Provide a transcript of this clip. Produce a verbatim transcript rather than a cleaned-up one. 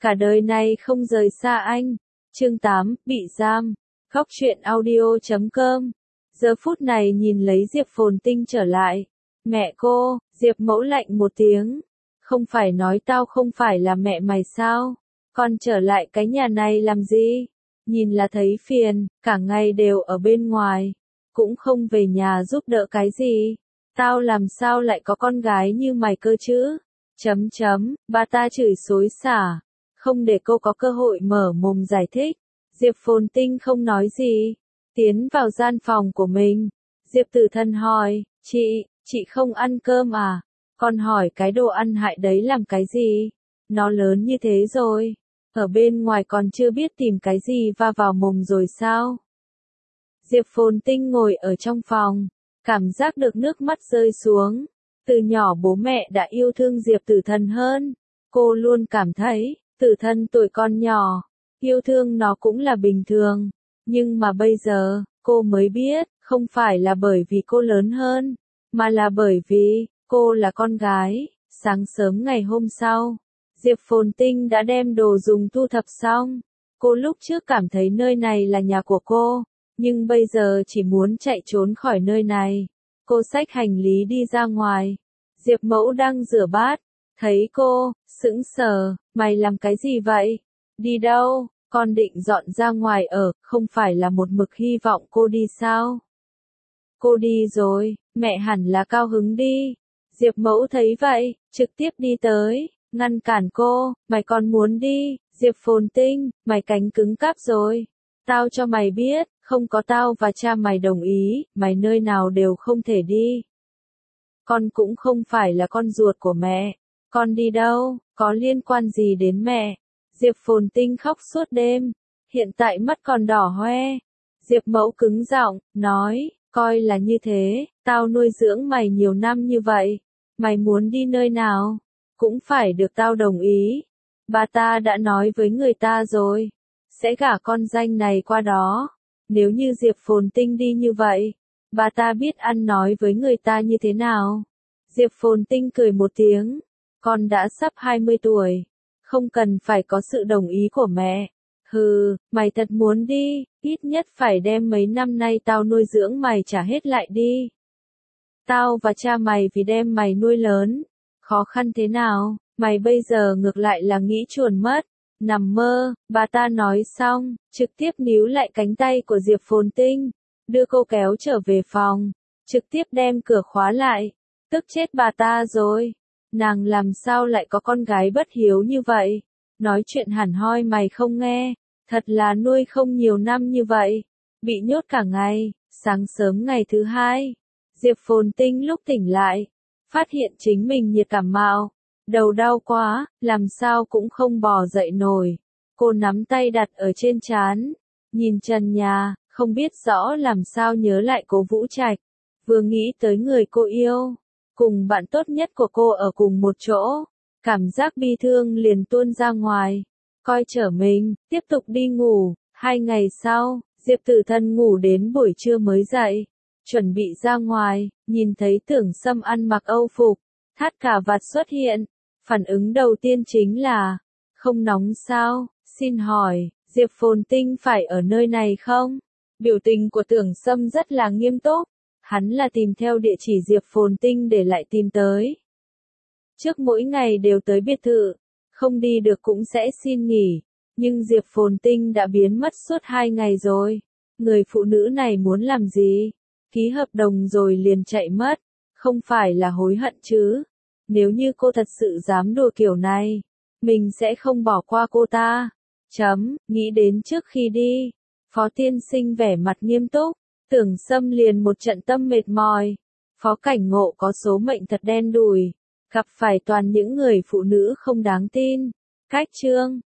cả đời này không rời xa anh. Chương tám, bị giam. Góc truyện audio chấm com. Giờ phút này nhìn lấy Diệp Phồn Tinh trở lại. Mẹ cô, Diệp Mẫu lạnh một tiếng. Không phải nói tao không phải là mẹ mày sao? Con trở lại cái nhà này làm gì? Nhìn là thấy phiền, cả ngày đều ở bên ngoài. Cũng không về nhà giúp đỡ cái gì. Tao làm sao lại có con gái như mày cơ chứ? Chấm chấm, bà ta chửi xối xả. Không để cô có cơ hội mở mồm giải thích. Diệp Phồn Tinh không nói gì. Tiến vào gian phòng của mình. Diệp Tử Thần hỏi, chị, chị không ăn cơm à? Con hỏi cái đồ ăn hại đấy làm cái gì? Nó lớn như thế rồi. Ở bên ngoài còn chưa biết tìm cái gì va vào mồm rồi sao? Diệp Phồn Tinh ngồi ở trong phòng. Cảm giác được nước mắt rơi xuống. Từ nhỏ bố mẹ đã yêu thương Diệp Tử Thần hơn. Cô luôn cảm thấy, Tử Thần tuổi con nhỏ, yêu thương nó cũng là bình thường. Nhưng mà bây giờ, cô mới biết, không phải là bởi vì cô lớn hơn, mà là bởi vì, cô là con gái. Sáng sớm ngày hôm sau, Diệp Phồn Tinh đã đem đồ dùng thu thập xong. Cô lúc trước cảm thấy nơi này là nhà của cô, nhưng bây giờ chỉ muốn chạy trốn khỏi nơi này. Cô xách hành lý đi ra ngoài. Diệp Mẫu đang rửa bát. Thấy cô, sững sờ, mày làm cái gì vậy? Đi đâu? Con định dọn ra ngoài ở, không phải là một mực hy vọng cô đi sao? Cô đi rồi, mẹ hẳn là cao hứng đi. Diệp Mẫu thấy vậy, trực tiếp đi tới, ngăn cản cô, mày còn muốn đi? Diệp Phồn Tinh, mày cánh cứng cáp rồi. Tao cho mày biết, không có tao và cha mày đồng ý, mày nơi nào đều không thể đi. Con cũng không phải là con ruột của mẹ. Con đi đâu, có liên quan gì đến mẹ? Diệp Phồn Tinh khóc suốt đêm. Hiện tại mắt còn đỏ hoe. Diệp Mẫu cứng giọng, nói, coi là như thế, tao nuôi dưỡng mày nhiều năm như vậy. Mày muốn đi nơi nào? Cũng phải được tao đồng ý. Bà ta đã nói với người ta rồi. Sẽ gả con danh này qua đó. Nếu như Diệp Phồn Tinh đi như vậy, bà ta biết ăn nói với người ta như thế nào. Diệp Phồn Tinh cười một tiếng. Con đã sắp hai mươi tuổi. Không cần phải có sự đồng ý của mẹ. Hừ, mày thật muốn đi, ít nhất phải đem mấy năm nay tao nuôi dưỡng mày trả hết lại đi. Tao và cha mày vì đem mày nuôi lớn. Khó khăn thế nào, mày bây giờ ngược lại là nghĩ chuồn mất. Nằm mơ, bà ta nói xong, trực tiếp níu lại cánh tay của Diệp Phồn Tinh, đưa cô kéo trở về phòng, trực tiếp đem cửa khóa lại. Tức chết bà ta rồi. Nàng làm sao lại có con gái bất hiếu như vậy? Nói chuyện hẳn hoi mày không nghe. Thật là nuôi không nhiều năm như vậy. Bị nhốt cả ngày. Sáng sớm ngày thứ hai, Diệp Phồn Tinh lúc tỉnh lại, phát hiện chính mình nhiệt cảm mạo. Đầu đau quá, làm sao cũng không bò dậy nổi. Cô nắm tay đặt ở trên trán, nhìn trần nhà, không biết rõ làm sao nhớ lại Cố Vũ Trạch. Vừa nghĩ tới người cô yêu, cùng bạn tốt nhất của cô ở cùng một chỗ, cảm giác bi thương liền tuôn ra ngoài. Coi trở mình, tiếp tục đi ngủ. Hai ngày sau, Diệp Tử Thần ngủ đến buổi trưa mới dậy, chuẩn bị ra ngoài, nhìn thấy Tưởng Sâm ăn mặc âu phục, thắt cà vạt xuất hiện. Phản ứng đầu tiên chính là, không nóng sao? Xin hỏi, Diệp Phồn Tinh phải ở nơi này không? Biểu tình của Tưởng Sâm rất là nghiêm túc. Hắn là tìm theo địa chỉ Diệp Phồn Tinh để lại tìm tới. Trước mỗi ngày đều tới biệt thự, không đi được cũng sẽ xin nghỉ. Nhưng Diệp Phồn Tinh đã biến mất suốt hai ngày rồi. Người phụ nữ này muốn làm gì? Ký hợp đồng rồi liền chạy mất. Không phải là hối hận chứ? Nếu như cô thật sự dám đùa kiểu này, mình sẽ không bỏ qua cô ta. Chấm, nghĩ đến trước khi đi, Phó tiên sinh vẻ mặt nghiêm túc. Tưởng Sâm liền một trận tâm mệt mỏi. Phó Cảnh Ngộ có số mệnh thật đen đủi, gặp phải toàn những người phụ nữ không đáng tin. Cách chương